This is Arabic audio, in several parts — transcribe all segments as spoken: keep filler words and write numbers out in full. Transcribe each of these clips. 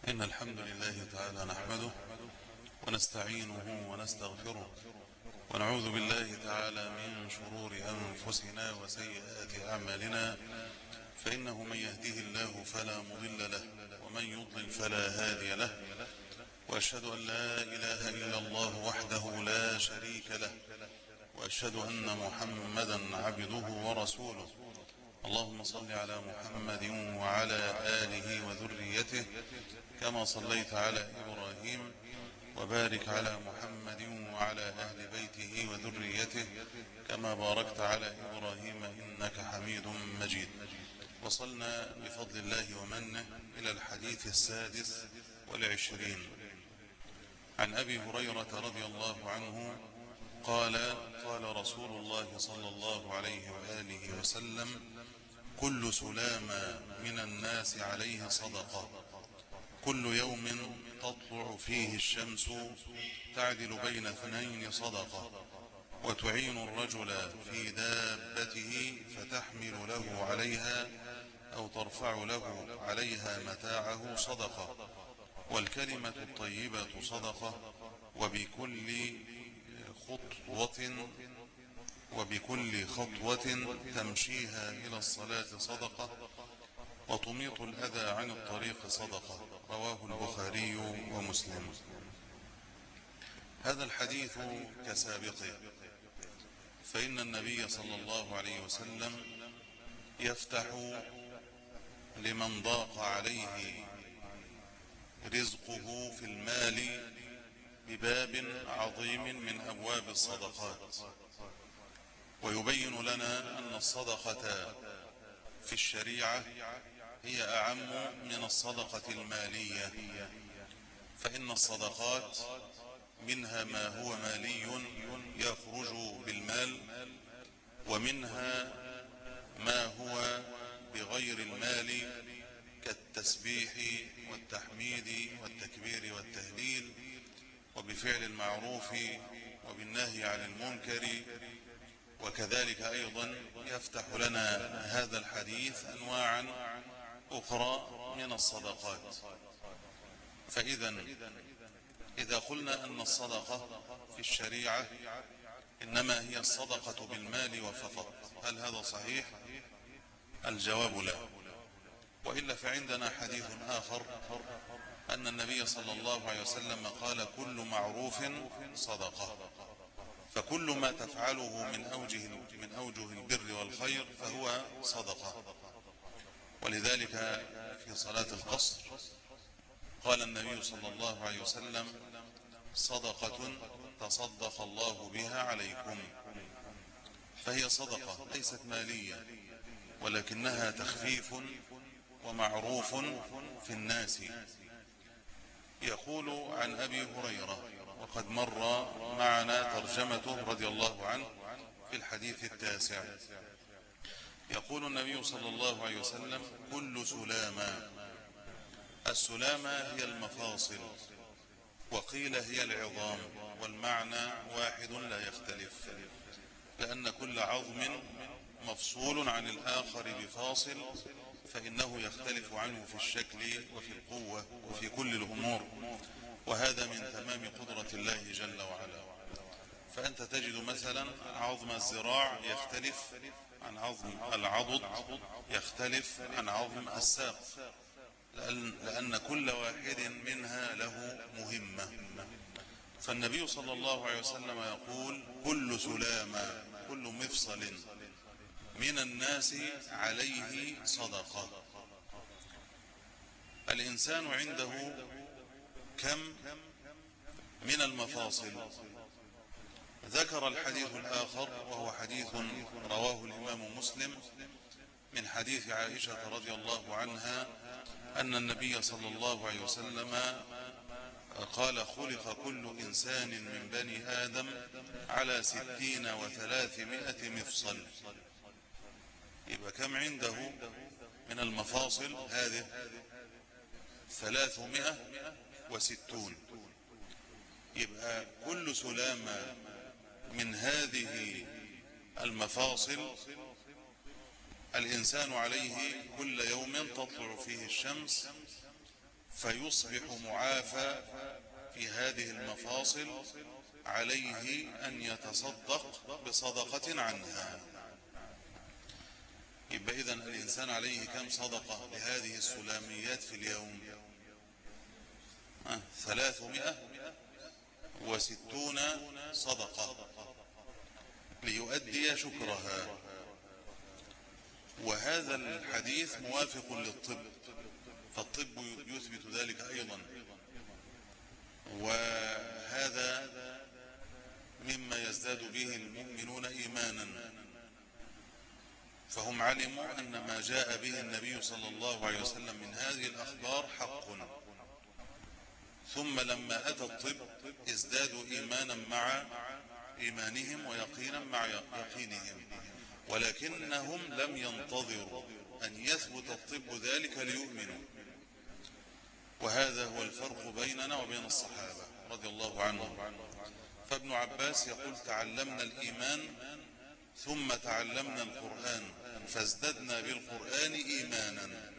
إن الحمد لله تعالى نحمده ونستعينه ونستغفره ونعوذ بالله تعالى من شرور أنفسنا وسيئات أعمالنا، فإنه من يهده الله فلا مضل له ومن يضلل فلا هادي له، وأشهد أن لا إله إلا الله وحده لا شريك له، وأشهد أن محمدا عبده ورسوله. اللهم صل على محمد وعلى آله وذريته كما صليت على إبراهيم، وبارك على محمد وعلى أهل بيته وذريته كما باركت على إبراهيم إنك حميد مجيد. وصلنا بفضل الله ومنه إلى الحديث السادس والعشرين عن أبي هريرة رضي الله عنه قال: قال رسول الله صلى الله عليه وآله وسلم: كل سلامة من الناس عليه صدقة، كل يوم تطلع فيه الشمس تعدل بين اثنين صدقة، وتعين الرجل في دابته فتحمل له عليها أو ترفع له عليها متاعه صدقة، والكلمة الطيبة صدقة، وبكل خطوة وبكل خطوة تمشيها إلى الصلاة صدقة، وتميط الأذى عن الطريق صدقة. رواه البخاري ومسلم. هذا الحديث كسابقه، فإن النبي صلى الله عليه وسلم يفتح لمن ضاق عليه رزقه في المال بباب عظيم من أبواب الصدقات، ويبين لنا أن الصدقة في الشريعة هي أعم من الصدقة المالية، فإن الصدقات منها ما هو مالي يخرج بالمال، ومنها ما هو بغير المال كالتسبيح والتحميد والتكبير والتهليل، وبفعل المعروف وبالنهي عن المنكر. وكذلك أيضا يفتح لنا هذا الحديث أنواعا أخرى من الصدقات. فإذا إذا قلنا أن الصدقة في الشريعة إنما هي الصدقة بالمال وفقط، هل هذا صحيح؟ الجواب لا، وإلا فعندنا حديث آخر أن النبي صلى الله عليه وسلم قال: كل معروف صدقة، فكل ما تفعله من أوجه من أوجه البر والخير فهو صدقة. ولذلك في صلاة القصر قال النبي صلى الله عليه وسلم: صدقة تصدق الله بها عليكم. فهي صدقة ليست مالية، ولكنها تخفيف ومعروف في الناس. يقول عن أبي هريرة، وقد مر معنا ترجمته رضي الله عنه في الحديث التاسع، يقول النبي صلى الله عليه وسلم: كل سلامة. السلامة هي المفاصل، وقيل هي العظام، والمعنى واحد لا يختلف، لأن كل عظم مفصول عن الآخر بفاصل، فإنه يختلف عنه في الشكل وفي القوة وفي كل الأمور، وهذا من تمام قدرة الله جل وعلا. فأنت تجد مثلا عظم الذراع يختلف عن عظم العضد، يختلف عن عظم الساق، لأن كل واحد منها له مهمة. فالنبي صلى الله عليه وسلم يقول: كل سلامة، كل مفصل من الناس عليه صدقة. الإنسان عنده كم من المفاصل؟ ذكر الحديث الآخر، وهو حديث رواه الإمام مسلم من حديث عائشة رضي الله عنها أن النبي صلى الله عليه وسلم قال: خلق كل إنسان من بني آدم على ستين وثلاثمائة مفصل. يبقى كم عنده من المفاصل؟ هذه ثلاثمائة وستون. يبقى كل سلامة من هذه المفاصل الإنسان عليه كل يوم تطلع فيه الشمس فيصبح معافى في هذه المفاصل، عليه أن يتصدق بصدقة عنها. يبقى إذن الإنسان عليه كم صدقة لهذه السلاميات في اليوم؟ ثلاثمائة وستون صدقة ليؤدي شكرها. وهذا الحديث موافق للطب، فالطب يثبت ذلك أيضا، وهذا مما يزداد به المؤمنون إيمانا. فهم علموا أن ما جاء به النبي صلى الله عليه وسلم من هذه الأخبار حق، ثم لما أتى الطب ازدادوا إيمانا مع إيمانهم ويقينا مع يقينهم، ولكنهم لم ينتظروا أن يثبت الطب ذلك ليؤمنوا. وهذا هو الفرق بيننا وبين الصحابة رضي الله عنهم. فابن عباس يقول: تعلمنا الإيمان ثم تعلمنا القرآن فازددنا بالقرآن إيمانا.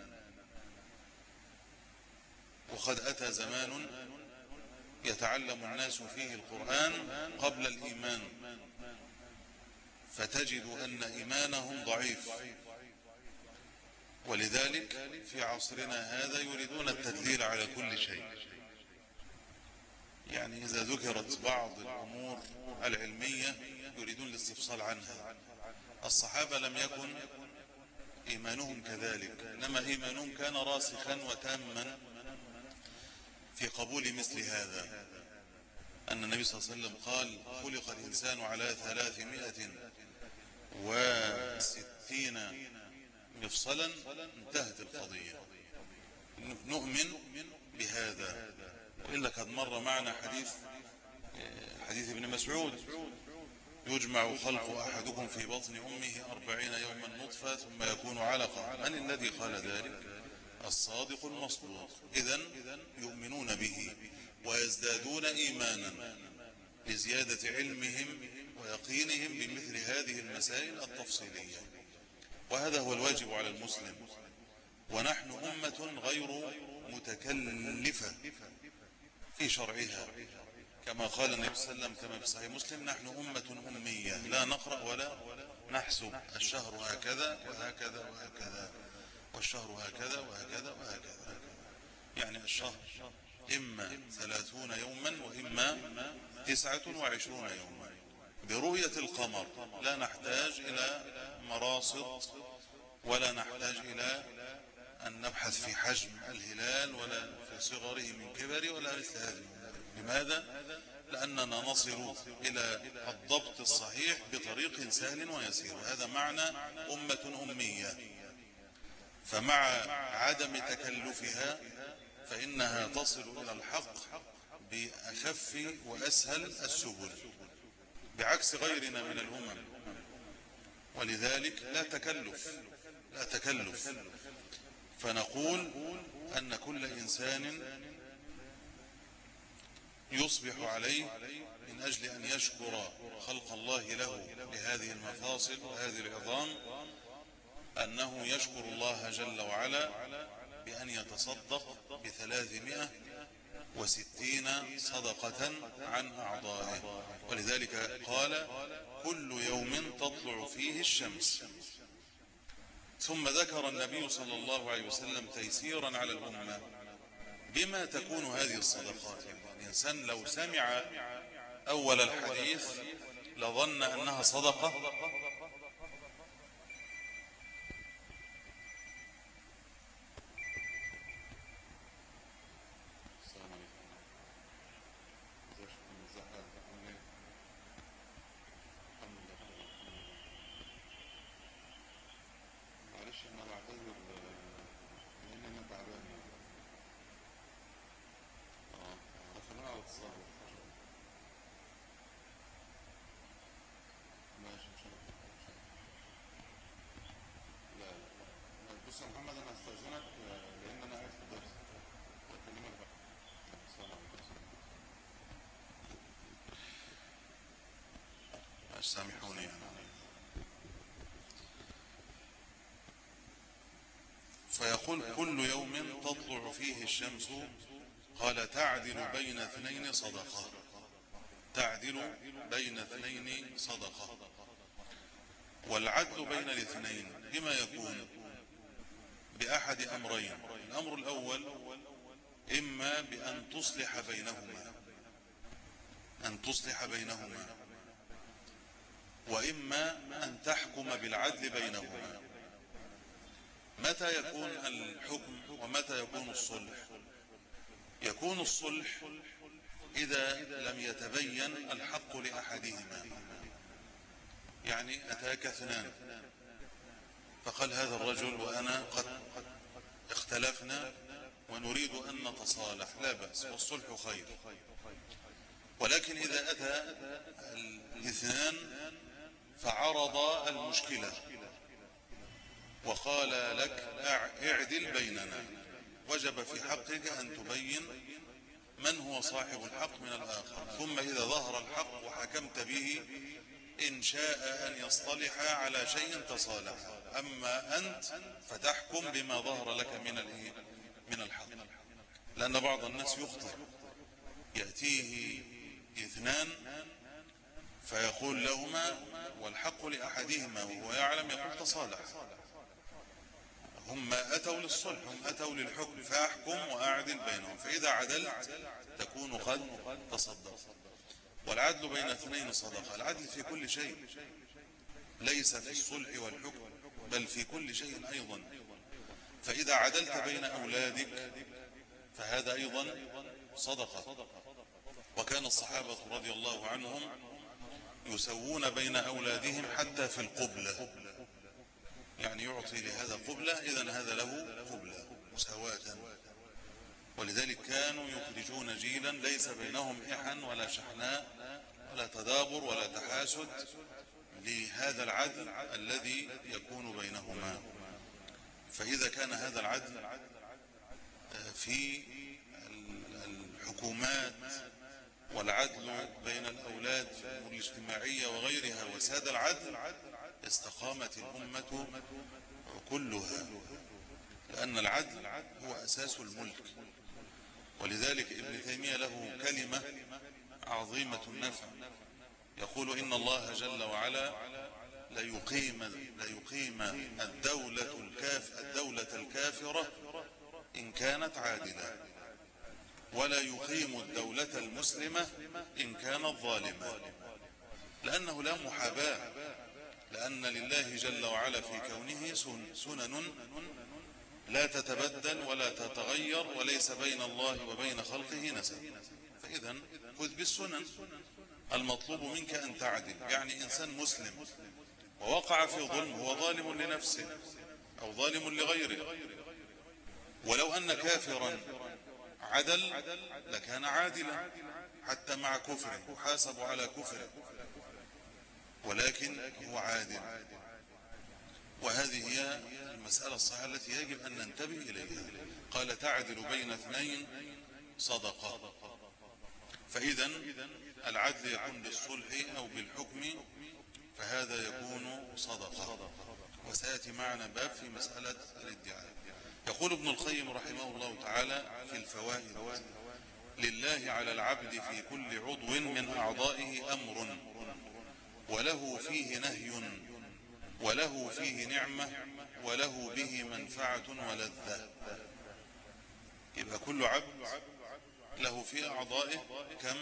وقد أتى زمان يتعلم الناس فيه القرآن قبل الإيمان، فتجد أن إيمانهم ضعيف. ولذلك في عصرنا هذا يريدون التدليل على كل شيء. يعني إذا ذكرت بعض الأمور العلمية يريدون الاستفصال عنها. الصحابة لم يكن إيمانهم كذلك، إنما إيمانهم كان راسخا وتاما في قبول مثل هذا. أن النبي صلى الله عليه وسلم قال: خلق الإنسان على ثلاثمائة وستين مفصلا، انتهت القضية. نؤمن بهذا. وإلا قد مر معنا حديث حديث ابن مسعود: يجمع خلق أحدكم في بطن أمه أربعين يوما نطفة ثم يكون علقة. من الذي قال ذلك؟ الصادق المصدوق. إذن يؤمنون به ويزدادون إيمانا لزيادة علمهم ويقينهم بمثل هذه المسائل التفصيلية. وهذا هو الواجب على المسلم. ونحن أمة غير متكلفة في شرعها، كما قال النبي صلى الله عليه وسلم كما في صحيح مسلم: نحن أمة أمية لا نقرأ ولا نحسب، الشهر هكذا وهكذا وهكذا، والشهر هكذا وهكذا وهكذا. يعني الشهر إما ثلاثون يوما وإما تسعة وعشرون يوما برؤية القمر. لا نحتاج إلى مراصد ولا نحتاج إلى أن نبحث في حجم الهلال ولا في صغره من كبره ولا مثل هذه. لماذا؟ لأننا نصل إلى الضبط الصحيح بطريق سهل ويسير. هذا معنى أمة أمية. فمع عدم تكلفها فإنها تصل إلى الحق بأخف وأسهل السبل، بعكس غيرنا من الأمم. ولذلك لا تكلف لا تكلف فنقول أن كل إنسان يصبح عليه من أجل أن يشكر خلق الله له لهذه المفاصل وهذه العظام أنه يشكر الله جل وعلا بأن يتصدق بثلاثمائة وستين صدقة عن أعضائه. ولذلك قال: كل يوم تطلع فيه الشمس. ثم ذكر النبي صلى الله عليه وسلم تيسيرا على الأمة بما تكون هذه الصدقات. الإنسان لو سمع أول الحديث لظن أنها صدقة سامحوني. فيقول فيقول كل يوم تطلع فيه الشمس، قال تعدل بين اثنين صدقة، تعدل بين اثنين صدقة. والعدل بين الاثنين بما يكون؟ بأحد أمرين. الأمر الأول إما بأن تصلح بينهما، أن تصلح بينهما، وإما أن تحكم بالعدل بينهما. متى يكون الحكم ومتى يكون الصلح؟ يكون الصلح إذا لم يتبين الحق لأحدهما. يعني أتاك اثنان فقال هذا الرجل وأنا قد اختلفنا ونريد أن نتصالح، لا بأس والصلح خير. ولكن إذا أتى الاثنان فعرض المشكلة وقال لك اعدل بيننا، وجب في حقك أن تبين من هو صاحب الحق من الآخر، ثم إذا ظهر الحق وحكمت به إن شاء أن يصطلح على شيء تصالح، أما أنت فتحكم بما ظهر لك من من الحق. لأن بعض الناس يخطئ، يأتيه اثنان فيقول لهما والحق لأحدهما وهو يعلم، يقول تصالح. هم أتوا للصلح، هم أتوا للحكم، فأحكم وأعدل بينهم، فإذا عدلت تكون قد تصدق. والعدل بين اثنين صدقة. العدل في كل شيء، ليس في الصلح والحكم بل في كل شيء أيضا. فإذا عدلت بين أولادك فهذا أيضا صدقة. وكان الصحابة رضي الله عنهم يسوون بين أولادهم حتى في القبلة، يعني يعطي لهذا قبلة إذن هذا له قبلة، مساواة. ولذلك كانوا يخرجون جيلا ليس بينهم إحن ولا شحناء ولا تدابر ولا تحاسد، لهذا العدل الذي يكون بينهما. فإذا كان هذا العدل في الحكومات والعدل بين الأولاد في الأمور الاجتماعية وغيرها وساد العدل، استقامت الأمة كلها، لأن العدل هو أساس الملك. ولذلك ابن تيمية له كلمة عظيمة النفع، يقول إن الله جل وعلا ليقيم, ليقيم الدولة, الكاف الدولة الكافرة إن كانت عادلة، ولا يقيم الدولة المسلمة إن كانت ظالمة، لأنه لا محاباة، لأن لله جل وعلا في كونه سنن لا تتبدل ولا تتغير، وليس بين الله وبين خلقه نسب. فإذا خذ بالسنن، المطلوب منك أن تعدل. يعني إنسان مسلم ووقع في ظلم هو ظالم لنفسه أو ظالم لغيره، ولو أن كافرا عدل لكان عادلا حتى مع كفره، يحاسب على كفره، ولكن هو عادل. وهذه هي المسألة الصحيحة التي يجب أن ننتبه إليها. قال تعدل بين اثنين صدقة. فإذا العدل يكون بالصلح أو بالحكم، فهذا يكون صدقة. وسيأتي معنا باب في مسألة الادعاء. يقول ابن القيم رحمه الله تعالى في الفوائد: لله على العبد في كل عضو من أعضائه أمر، وله فيه نهي، وله فيه نعمة، وله به منفعة ولذة. يبقى كل عبد له في أعضائه كم؟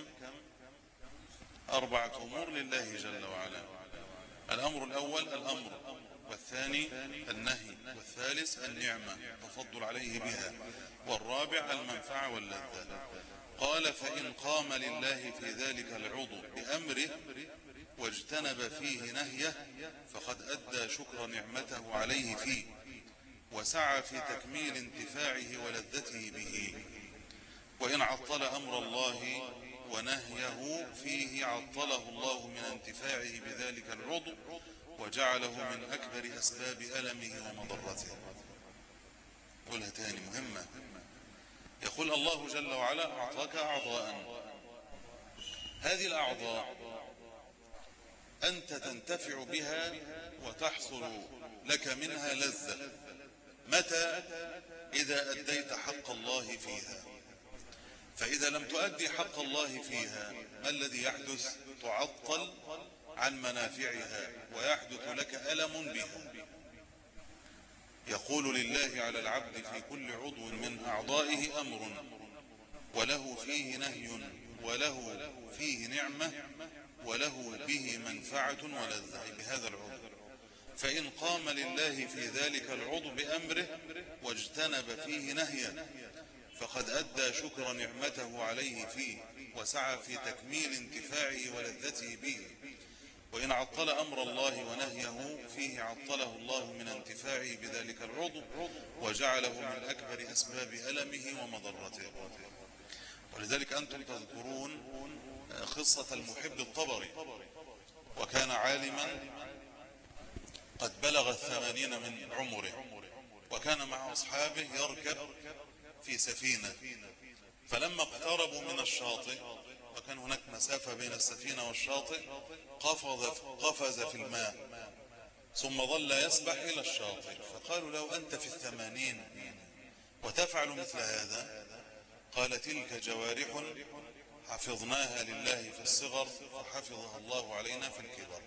أربعة أمور لله جل وعلا. الأمر الأول الأمر، والثاني النهي، والثالث النعمة تفضل عليه بها، والرابع المنفعة واللذة. قال فإن قام لله في ذلك العضو بأمره واجتنب فيه نهيه فقد أدى شكر نعمته عليه فيه، وسعى في تكميل انتفاعه ولذته به. وإن عطل أمر الله ونهيه فيه عطله الله من انتفاعه بذلك العضو وجعله من أكبر أسباب ألمه ومضرته. قولها تاني مهمة. يقول الله جل وعلا أعطاك أعضاء، هذه الأعضاء أنت تنتفع بها وتحصل لك منها لذة. متى؟ إذا أديت حق الله فيها. فإذا لم تؤدي حق الله فيها ما الذي يحدث؟ تعطل عن منافعها ويحدث لك ألم بها. يقول لله على العبد في كل عضو من أعضائه أمر وله فيه نهي وله فيه نعمة وله به منفعة ولذة بهذا العضو، فإن قام لله في ذلك العضو بأمره واجتنب فيه نهيه فقد أدى شكر نعمته عليه فيه وسعى في تكميل انتفاعه ولذته به. وإن عطل أمر الله ونهيه فيه عطله الله من انتفاعه بذلك العضو وجعله من أكبر أسباب ألمه ومضرته. ولذلك أنتم تذكرون قصة المحب الطبري، وكان عالما قد بلغ الثمانين من عمره، وكان مع أصحابه يركب في سفينة، فلما اقتربوا من الشاطئ وكان هناك مسافة بين السفينة والشاطئ قفز, قفز في الماء ثم ظل يسبح إلى الشاطئ، فقالوا له أنت في الثمانين وتفعل مثل هذا؟ قال تلك جوارح حفظناها لله في الصغر فحفظها الله علينا في الكبر.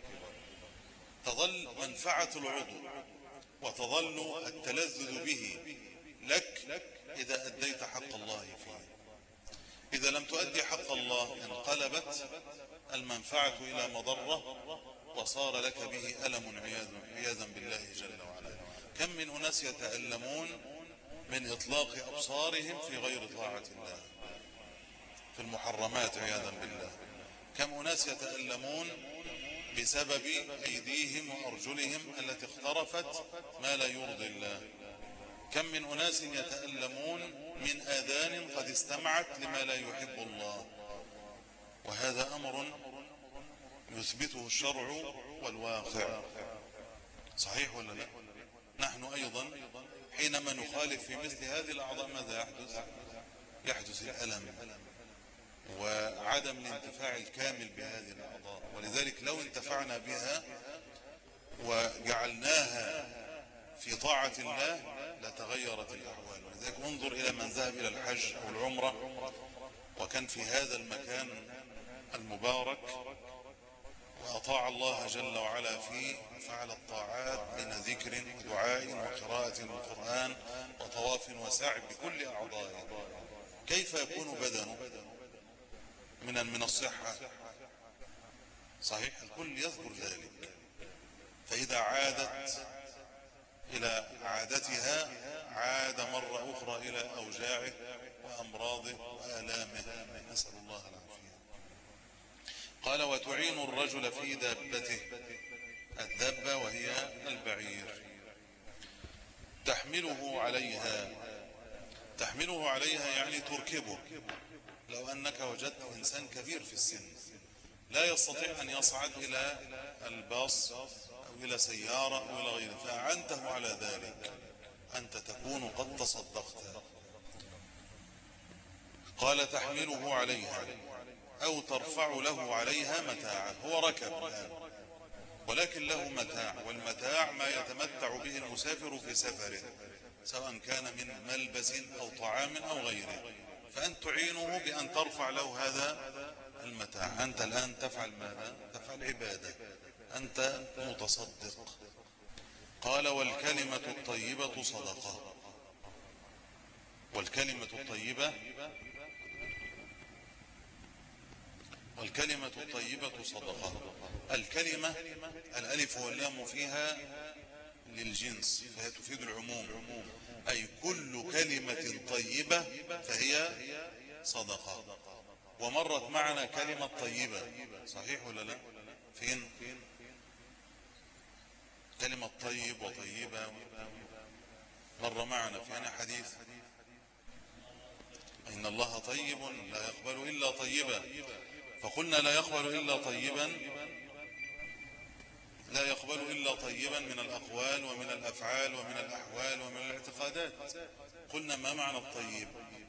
تظل منفعة العضو وتظل التلذذ به لك إذا أديت حق الله فيه. إذا لم تؤدي حق الله انقلبت المنفعة إلى مضرة وصار لك به ألم عياذا بالله جل وعلا. كم من أناس يتألمون من إطلاق أبصارهم في غير طاعة الله في المحرمات عياذا بالله. كم أناس يتألمون بسبب أيديهم وأرجلهم التي اخترفت ما لا يرضي الله. كم من أناس يتألمون من آذان قد استمعت لما لا يحب الله. وهذا أمر يثبته الشرع والواقع. صحيح ولا لا؟ نحن أيضا حينما نخالف في مثل هذه الأعضاء ماذا يحدث؟ يحدث الألم وعدم الانتفاع الكامل بهذه الأعضاء. ولذلك لو انتفعنا بها وجعلناها في طاعة الله لتغيرت الأحوال. ولذلك انظر إلى من ذهب إلى الحج أو العمرة وكان في هذا المكان المبارك وأطاع الله جل وعلا فيه، فعل الطاعات بين ذكر ودعاء وقراءة القرآن وطواف وسعي بكل أعضائه. كيف يكون بدنه من من الصحة؟ صحيح الكل يذكر ذلك. فإذا عادت إلى عادتها عاد مرة أخرى إلى أوجاعه وأمراضه وآلامه، نسأل الله العافية. قال وتعين الرجل في دابته، الدابة وهي البعير، تحمله عليها. تحمله عليها يعني تركبه. لو أنك وجدت إنسان كبير في السن لا يستطيع أن يصعد إلى الباص أو إلى سيارة أو إلى غيره فأعنته على ذلك، أنت تكون قد تصدقت. قال تحمله عليها أو ترفع له عليها متاعا. هو ركب الآن ولكن له متاع، والمتاع ما يتمتع به المسافر في سفره سواء كان من ملبس أو طعام أو غيره، فأنت تعينه بأن ترفع له هذا المتاع. أنت الآن تفعل ماذا؟ تفعل عبادة، أنت متصدق. قال والكلمة الطيبة صدقة. والكلمة الطيبة والكلمة الطيبة صدقة. الكلمة الألف واللام فيها للجنس فهي تفيد العموم، أي كل كلمة طيبة فهي صدقة. ومرت معنا كلمة طيبة، صحيح ولا لا؟ فين كلمة طيب وطيبة؟ مر معنا في أنا حديث إن الله طيب لا يقبل إلا طيبا، فقلنا لا يقبل إلا طيبا، لا يقبل إلا طيبا من الأقوال ومن الأفعال ومن الأحوال ومن الاعتقادات. قلنا ما معنى الطيب؟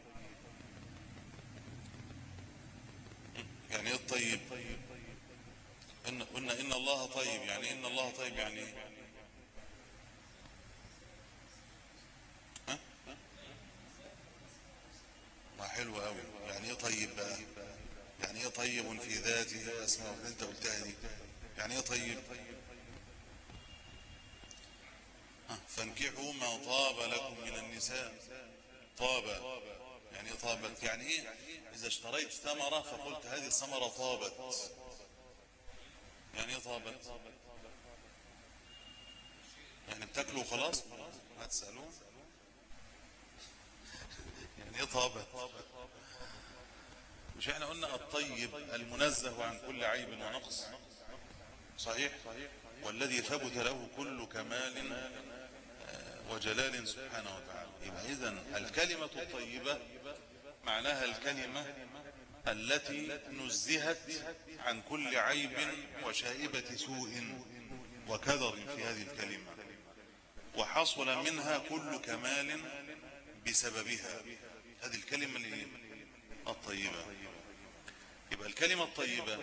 يعني ايه الطيب؟ إن قلنا إن الله طيب، يعني إن الله طيب يعني ها؟ يعني ايه طيب بقى؟ يعني ايه طيب في ذاته اسماء اللي انت قلتها دي؟ يعني ايه طيب؟ فانكحوا ما طاب لكم من النساء. طاب يعني ايه طابت؟ يعني ايه اذا اشتريت ثمرة فقلت هذه الثمرة طابت، يعني ايه طابت؟ يعني بتاكلوا خلاص ما تسألون. يعني ايه طابت؟ مش احنا قلنا الطيب المنزه عن كل عيب ونقص؟ صحيح. والذي ثبت له كل كمال وجلال سبحانه وتعالى. يبقى اذن الكلمة الطيبة معناها الكلمة التي نزهت عن كل عيب وشائبة سوء وكدر في هذه الكلمة، وحصل منها كل كمال بسببها. هذه الكلمة الطيبة. يبقى الكلمة الطيبة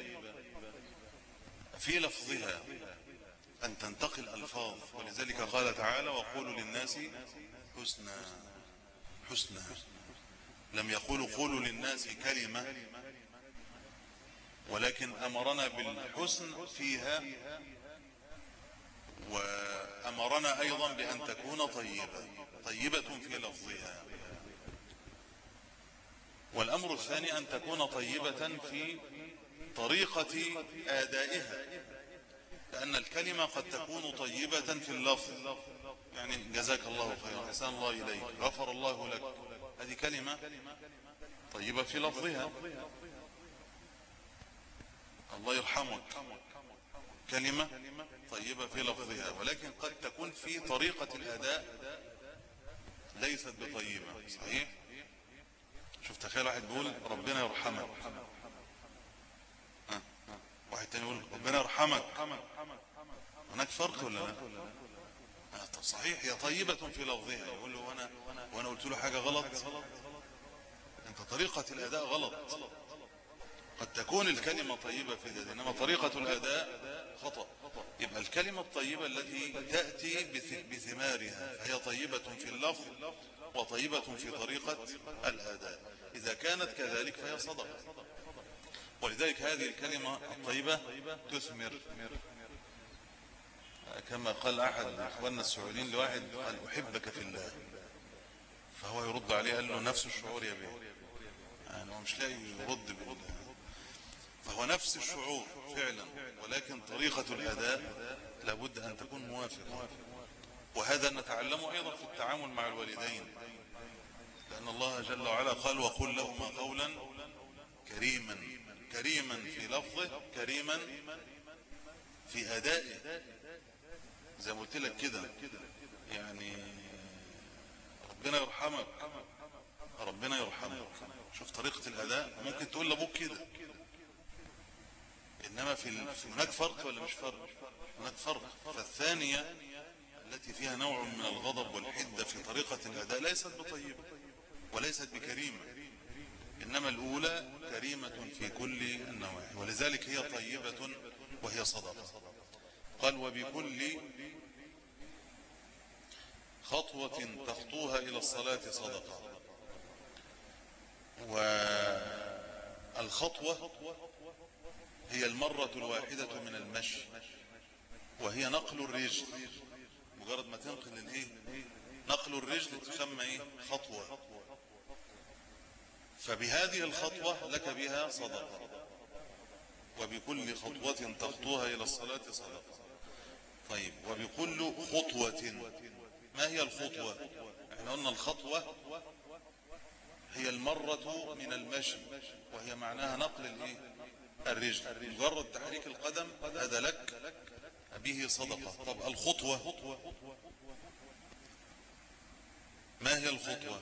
في لفظها أن تنتقل ألفاظ، ولذلك قال تعالى وقولوا للناس حسنا. حسنا، لم يقولوا قولوا للناس كلمة، ولكن أمرنا بالحسن فيها، وأمرنا أيضا بأن تكون طيبة طيبة في لفظها. والأمر الثاني أن تكون طيبة في طريقة آدائها، لأن الكلمة قد تكون طيبة في اللفظ، يعني جزاك الله خيرا، أحسن الله إليك، غفر الله لك، هذه كلمة طيبة في لفظها. الله يرحمك، كلمة طيبة في لفظها، ولكن قد تكون في طريقة الأداء ليست بطيبة. صحيح. شوف تخيل واحد بيقول ربنا يرحمك، أه. واحد تاني يقول ربنا يرحمك، هناك فرق ولا لا؟ أه طب صحيح، هي طيبة في لفظها. يقول له وانا وانا قلت له حاجة غلط، انت طريقة الأداء غلط. قد تكون الكلمة طيبة في ذاتها، انما طريقة الأداء خطأ. يبقى الكلمة الطيبة التي تأتي بثمارها فهي طيبة في اللفظ وطيبة في طريقة الأداء. إذا كانت كذلك فهي صدقة. ولذلك هذه الكلمة الطيبة تثمر، كما قال أحد أخواننا السعوديين لواحد قال أحبك في الله، فهو يرد عليه قال له نفس الشعور يا بيه، يعني هو مش لاقي يرد بالله، فهو نفس الشعور فعلا، ولكن طريقة الأداء لابد أن تكون موافقة. وهذا نتعلمه أيضا في التعامل مع الوالدين، لأن الله جل وعلا قال وقل لهما قولا كريما. كريما في لفظه، كريما في أدائه، زي ما قلت لك كده، يعني ربنا يرحمك، ربنا يرحمك. شوف طريقة الأداء، ممكن تقول لأبوك كده، إنما في هناك فرق ولا مش فرق؟ هناك فرق. فالثانية التي فيها نوع من الغضب والحدة في طريقة الأداء ليست بطيبة وليست بكريمة، إنما الأولى كريمة في كل النواحي، ولذلك هي طيبة وهي صدقة. قال وبكل خطوة تخطوها إلى الصلاة صدقة. والخطوة هي المرة الواحدة من المشي، وهي نقل الرجل. مجرد ما تنقل الايه، نقل الرجل تسمى ايه؟ خطوة. فبهذه الخطوة لك بها صدقة. وبكل خطوة تخطوها إلى الصلاة صدقة. طيب وبكل خطوة، ما هي الخطوة؟ احنا قلنا الخطوة هي المرة من المشي، وهي معناها نقل الايه؟ الرجل. مجرد تحريك القدم هذا لك به صدقة. طب الخطوة ما هي الخطوة؟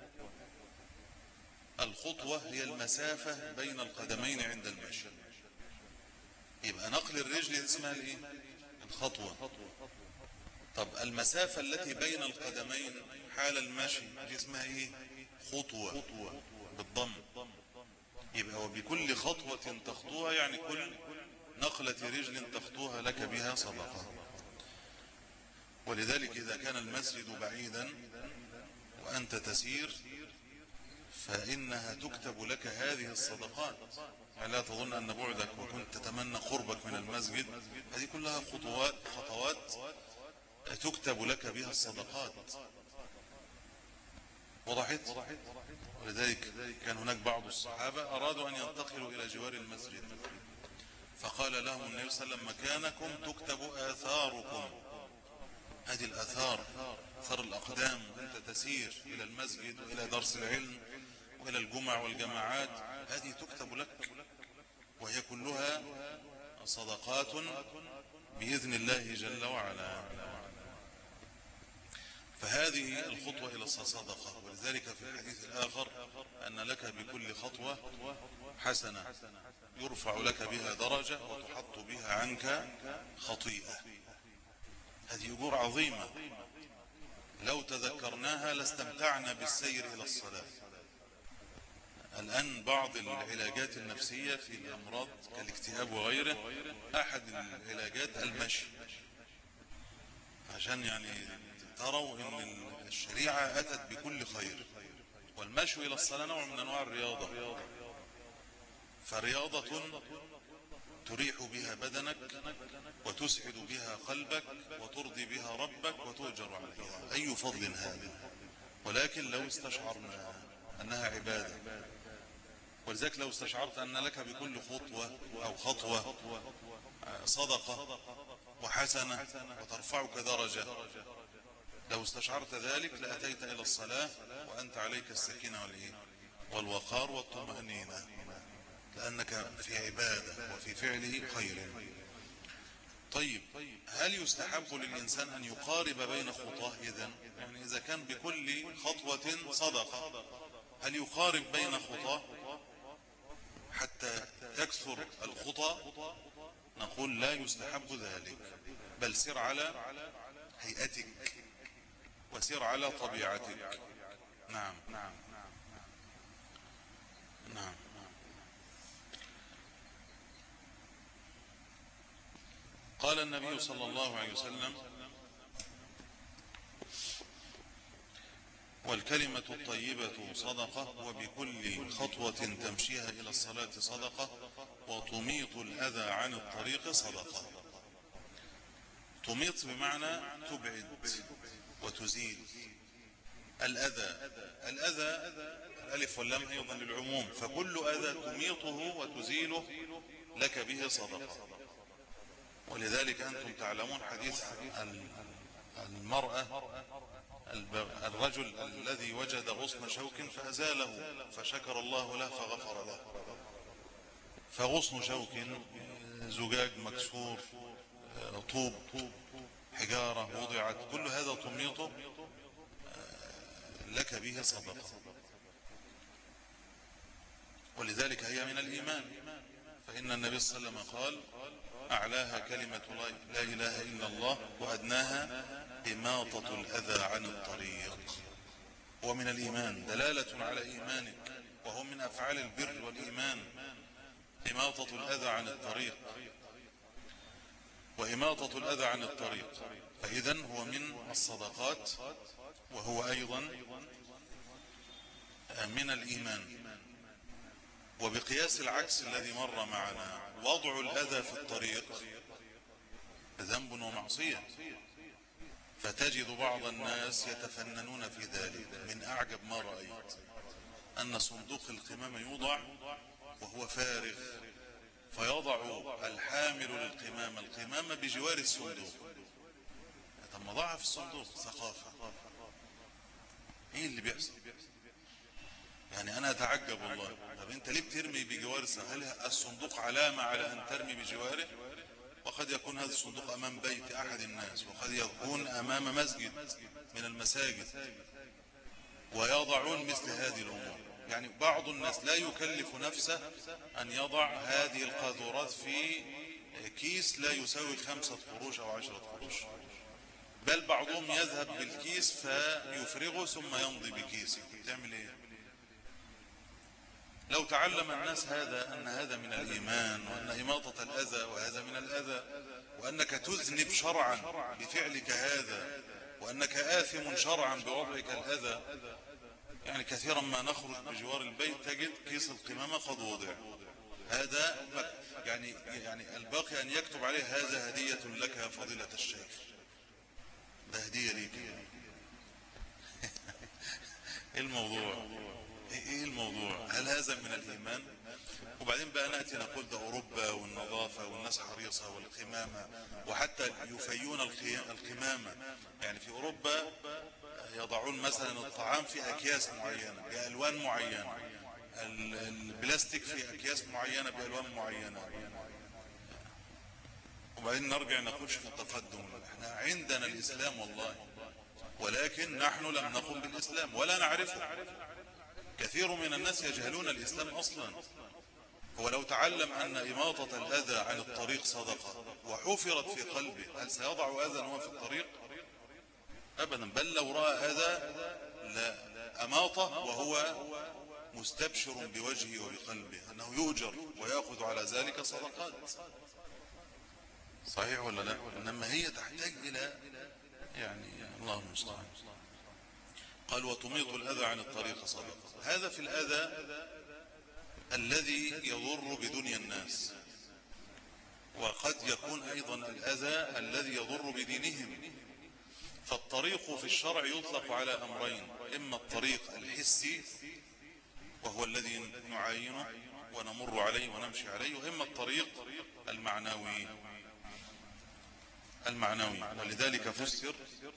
الخطوة هي المسافة بين القدمين عند المشي. يبقى نقل الرجل اسمها الايه؟ الخطوة. طب المسافة التي بين القدمين حال المشي دي اسمها ايه؟ خطوة بالضم. يبقى وبكل خطوة تخطوها يعني كل نقلة رجل تخطوها لك بها صدقة. ولذلك إذا كان المسجد بعيدا وأنت تسير فإنها تكتب لك هذه الصدقات. لا تظن أن بعدك وكنت تتمنى قربك من المسجد، هذه كلها خطوات خطوات تكتب لك بها الصدقات. وضحت؟ ولذلك كان هناك بعض الصحابة أرادوا أن ينتقلوا إلى جوار المسجد، فقال لهم النبي صلى الله عليه وسلم: مكانكم تكتب آثاركم. هذه الآثار، أثر الأقدام، وأنت تسير إلى المسجد وإلى درس العلم وإلى الجمع والجماعات، هذه تكتب لك، وهي كلها صدقات بإذن الله جل وعلا. فهذه الخطوة إلى الصدقة. ولذلك في الحديث الآخر أن لك بكل خطوة حسنة يرفع لك بها درجة وتحط بها عنك خطيئة. هذه أجور عظيمة لو تذكرناها لاستمتعنا بالسير إلى الصلاة. الآن بعض العلاجات النفسية في الأمراض كالاكتئاب وغيره، أحد العلاجات المشي، عشان يعني تروا أن الشريعة أتت بكل خير. والمشي إلى الصلاة نوع من أنواع الرياضة، فرياضة تريح بها بدنك وتسعد بها قلبك وترضي بها ربك وتؤجر عليها. أي فضل هذا! ولكن لو استشعرنا أنها عبادة، ولذلك لو استشعرت أن لك بكل خطوة أو خطوة صدقة وحسنة وترفعك درجة، لو استشعرت ذلك لأتيت إلى الصلاة وأنت عليك السكينة والوقار والطمأنينة، لأنك في عبادة وفي فعله خير. طيب، هل يستحب للإنسان أن يقارب بين خطاه؟ إذن يعني إذا كان بكل خطوة صدقة، هل يقارب بين خطاه حتى تكثر الخطى؟ نقول لا يستحب ذلك، بل سر على هيئتك وسر على طبيعتك. نعم نعم. قال النبي صلى الله عليه وسلم: والكلمة الطيبة صدقة، وبكل خطوة تمشيها إلى الصلاة صدقة، وتميط الأذى عن الطريق صدقة. تميط بمعنى تبعد وتزيل الأذى. الأذى الألف واللام أيضا للعموم، فكل أذى تميطه وتزيله لك به صدقة. ولذلك أنتم تعلمون حديث المرأة، الرجل الذي وجد غصن شوك فأزاله فشكر الله له فغفر له. فغصن شوك زجاج مكسور، طوب، حجارة وضعت، كل هذا تميطه لك به صدقة. ولذلك هي من الإيمان، فإن النبي صلى الله عليه وسلم قال: أعلاها كلمة لا إله إلا الله، وأدناها إماطة الأذى عن الطريق. ومن الإيمان دلالة على إيمانك، وهو من أفعال البر والإيمان إماطة الأذى عن الطريق. وإماطة الأذى عن الطريق فإذن هو من الصدقات، وهو أيضا من الإيمان. وبقياس العكس الذي مر معنا، وضع الأذى في الطريق ذنب ومعصية، فتجد بعض الناس يتفننون في ذلك. من أعجب ما رأيت أن صندوق القمامة يوضع وهو فارغ، فيضع الحامل للقمامة القمامة بجوار الصندوق. طب ما ضعها في الصندوق، ثقافة. ايه اللي بيحصل؟ يعني انا اتعجب والله. طب انت ليه بترمي بجوار؟ هل الصندوق علامة على ان ترمي بجواره؟ وقد يكون هذا الصندوق امام بيت احد الناس، وقد يكون امام مسجد من المساجد، ويضعون مثل هذه الامور. يعني بعض الناس لا يكلف نفسه ان يضع هذه القاذورات في كيس لا يساوي خمسة قروش او عشرة قروش، بل بعضهم يذهب بالكيس فيفرغه ثم يمضي بكيسه. تعمل ايه؟ لو تعلم الناس هذا، أن هذا من الإيمان، وأن إماطة الأذى وهذا من الأذى، وأنك تذنب شرعا بفعلك هذا، وأنك آثم شرعا بوضعك الأذى، يعني كثيرا ما نخرج بجوار البيت تجد كيس القمامة قد وضع. هذا يعني يعني الباقي أن يكتب عليه هذا هدية لك يا فضيلة الشيخ، ده هدية ليك. ايه الموضوع؟ ايه الموضوع؟ هل هذا من الإيمان؟ وبعدين بقى نأتي نقول ده أوروبا والنظافة والناس حريصة والقمامة، وحتى يفيون القمامة. يعني في أوروبا يضعون مثلا الطعام في أكياس معينة بألوان معينة، البلاستيك في أكياس معينة بألوان معينة. وبعدين نرجع نقول في التقدم، احنا عندنا الإسلام والله، ولكن نحن لم نقم بالإسلام ولا نعرفه. كثير من الناس يجهلون الإسلام أصلا. هو لو تعلم أن إماطة الأذى عن الطريق صدقة وحفرت في قلبه، هل سيضع أذى هو في الطريق؟ أبدا. بل لو رأى أذى لا أماطة وهو مستبشر بوجهه وبقلبه أنه يؤجر ويأخذ على ذلك صدقات. صحيح ولا لا؟ إنما هي تحتاج إلى يعني الله المستعان. قال وتميط الأذى عن الطريق صدقة. هذا في الأذى الذي يضر بدنيا الناس، وقد يكون أيضا الأذى الذي يضر بدينهم. فالطريق في الشرع يطلق على أمرين: إما الطريق الحسي وهو الذي نعاينه ونمر عليه ونمشي عليه، وإما الطريق المعنوي المعنوي ولذلك فسر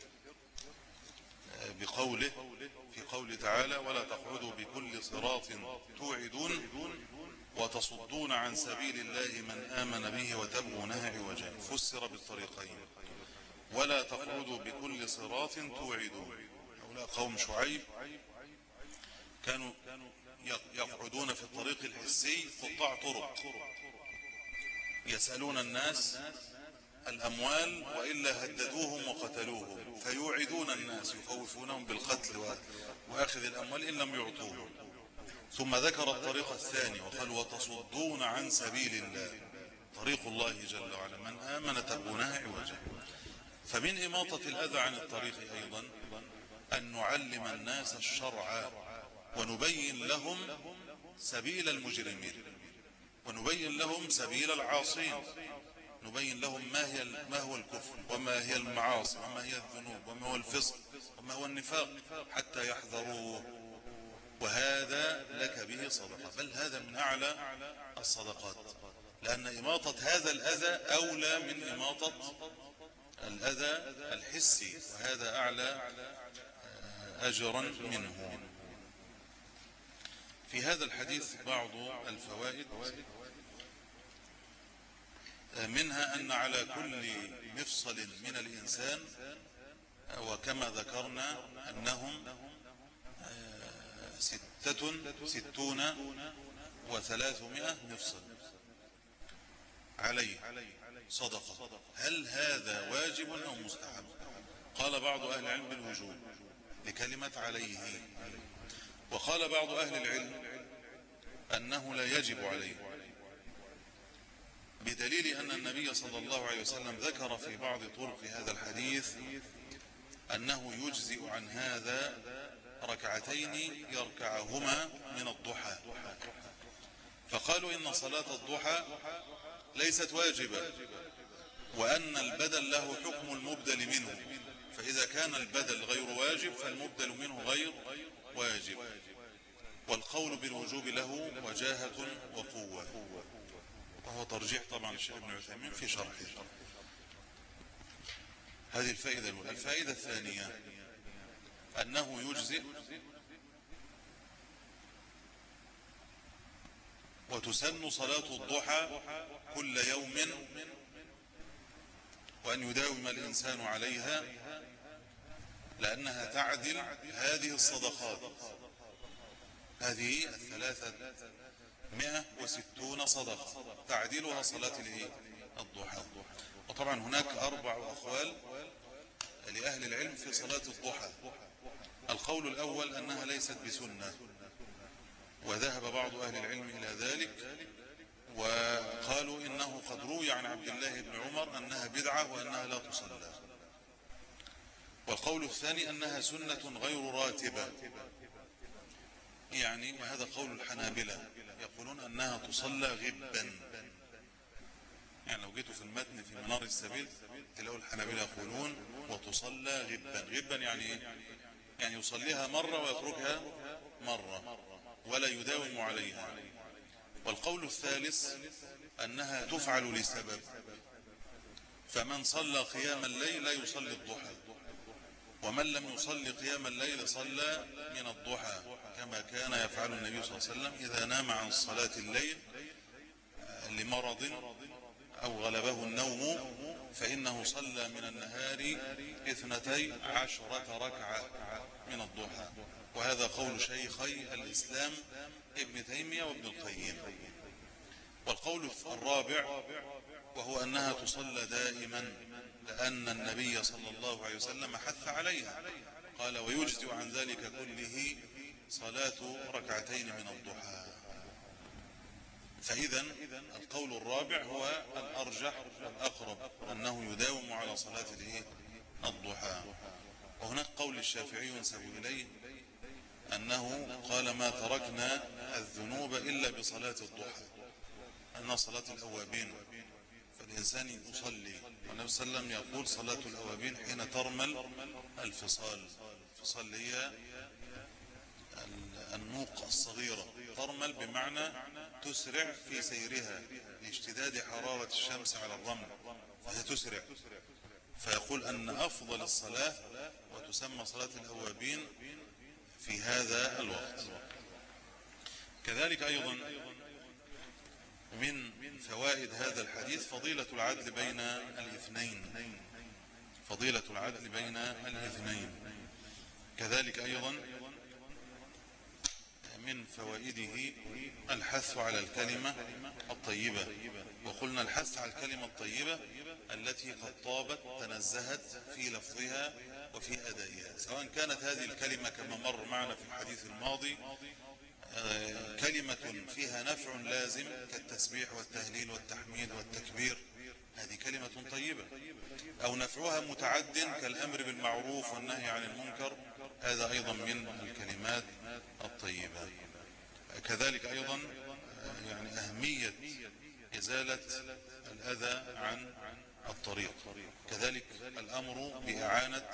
بقوله في قوله تعالى ولا تقعدوا بكل صراط توعدون وتصدون عن سبيل الله من آمن به وتبغونها عوجا. فسر بالطريقين: ولا تقعدوا بكل صراط توعدون. هؤلاء قوم شعيب كانوا يقعدون في الطريق الحسي قطاع طرق، يسألون الناس الأموال وإلا هددوهم وقتلوهم، فيوعدون الناس يخوفونهم بالقتل وأخذ الأموال إن لم يعطوهم. ثم ذكر الطريق الثاني وقال وتصدون عن سبيل الله، طريق الله جل وعلا من آمن تبغونها عوجا. فمن إماطة الأذى عن الطريق أيضا أن نعلم الناس الشرع ونبين لهم سبيل المجرمين ونبين لهم سبيل العاصين، نبين لهم ما هي ما هو الكفر وما هي المعاصي وما هي الذنوب وما هو الفسق وما هو النفاق حتى يحذروه. وهذا لك به صدقة، بل هذا من أعلى الصدقات، لأن إماطة هذا الأذى أولى من إماطة الأذى الحسي، وهذا أعلى أجرا منه. في هذا الحديث بعض الفوائد، منها أن على كل مفصل من الإنسان، وكما ذكرنا أنهم ستة ستون وثلاثمائة مفصل عليه صدقة. هل هذا واجب أو مستحب؟ قال بعض أهل العلم بالوجوب لكلمة عليه، وقال بعض أهل العلم أنه لا يجب عليه، بدليل أن النبي صلى الله عليه وسلم ذكر في بعض طرق هذا الحديث أنه يجزئ عن هذا ركعتين يركعهما من الضحى، فقالوا إن صلاة الضحى ليست واجبة، وأن البدل له حكم المبدل منه، فإذا كان البدل غير واجب فالمبدل منه غير واجب، والقول بالوجوب له وجاهة وقوة، وهو ترجيح طبعا الشيخ ابن عثيمين في شرحه. هذه الفائدة الأولى. الفائدة الثانية أنه يجزئ وتسن صلاة الضحى كل يوم، وأن يداوم الإنسان عليها، لأنها تعدل هذه الصدقات، هذه الثلاثة مئة وستون صدقة تعدلها صلاة الضحى. وطبعا هناك أربع أقوال لأهل العلم في صلاة الضحى. القول الأول أنها ليست بسنة، وذهب بعض أهل العلم إلى ذلك، وقالوا إنه قد روي عن عبد الله بن عمر أنها بدعة وأنها لا تصلى. والقول الثاني أنها سنة غير راتبة، يعني وهذا قول الحنابلة، يقولون أنها تصلى غبا. يعني لو جيتوا في المتن في منار السبيل تلاقوا الحنابلة يقولون وتصلى غبا. غبا يعني ايه؟ يعني يصليها مرة ويتركها مرة ولا يداوم عليها. والقول الثالث أنها تفعل لسبب، فمن صلى قيام الليل لا يصلي الضحى، ومن لم يصلي قيام الليل صلى من الضحى، كما كان يفعل النبي صلى الله عليه وسلم إذا نام عن صلاة الليل لمرض أو غلبه النوم فإنه صلى من النهار اثنتي عشرة ركعة من الضحى. وهذا قول شيخي الإسلام ابن تيمية وابن القيم. والقول الرابع وهو أنها تصلى دائما، لأن النبي صلى الله عليه وسلم حث عليها، قال ويجزئ عن ذلك كله صلاة ركعتين من الضحى. فإذا القول الرابع هو الأرجح والأقرب، أنه يداوم على صلاة الضحى. وهناك قول الشافعي ينسب إليه أنه قال ما تركنا الذنوب إلا بصلاة الضحى، أنها صلاة الأوابين، فالإنسان يصلي. والنبي صلى الله عليه وسلم يقول صلاة الأوابين حين ترمل الفصال. الفصال هي النوق الصغيرة، ترمل بمعنى تسرع في سيرها لاشتداد حرارة الشمس على الرمل، فهي تسرع. فيقول أن أفضل الصلاة وتسمى صلاة الأوابين في هذا الوقت. كذلك أيضا من فوائد هذا الحديث فضيلة العدل بين الاثنين، فضيلة العدل بين الاثنين. كذلك أيضا من فوائده الحث على الكلمة الطيبة. وقلنا الحث على الكلمة الطيبة التي قد طابت تنزهت في لفظها وفي أدائها، سواء كانت هذه الكلمة كما مر معنا في الحديث الماضي كلمة فيها نفع لازم كالتسبيح والتهليل والتحميد والتكبير، هذه كلمة طيبة، أو نفعها متعد كالأمر بالمعروف والنهي عن المنكر، هذا أيضا من الكلمات الطيبة. كذلك أيضا يعني أهمية إزالة الأذى عن الطريق، كذلك الأمر بإعانة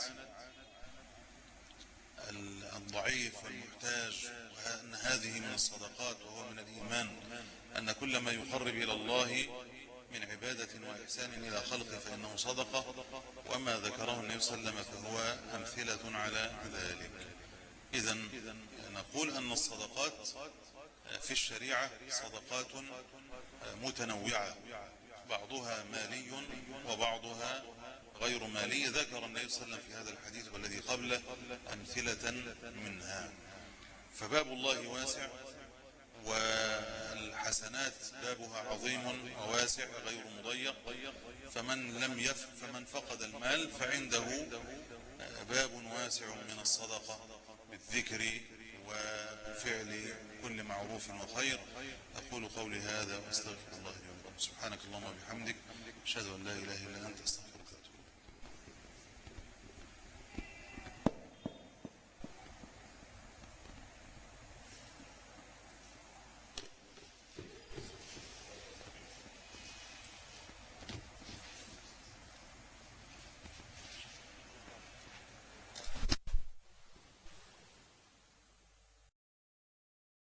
الضعيف والمحتاج، وأن هذه من الصدقات وهو من الإيمان، أن كل ما يقرب إلى الله من عبادة وإحسان إلى خلقه فإنه صدقة، وما ذكره النبي صلى الله عليه وسلم فهو أمثلة على ذلك. إذن نقول أن الصدقات في الشريعة صدقات متنوعة، بعضها مالي وبعضها غير مالي، ذكر النبي صلى الله عليه وسلم في هذا الحديث والذي قبله أمثلة منها. فباب الله واسع، والحسنات بابها عظيم وواسع غير مضيق، فمن لم يف فمن فقد المال فعنده باب واسع من الصدقة بالذكر وفعل كل معروف وخير. أقول قولي هذا وأستغفر الله لي ولكم. سبحانك اللهم وبحمدك، أشهد أن لا إله إلا أنت، أستغفرك.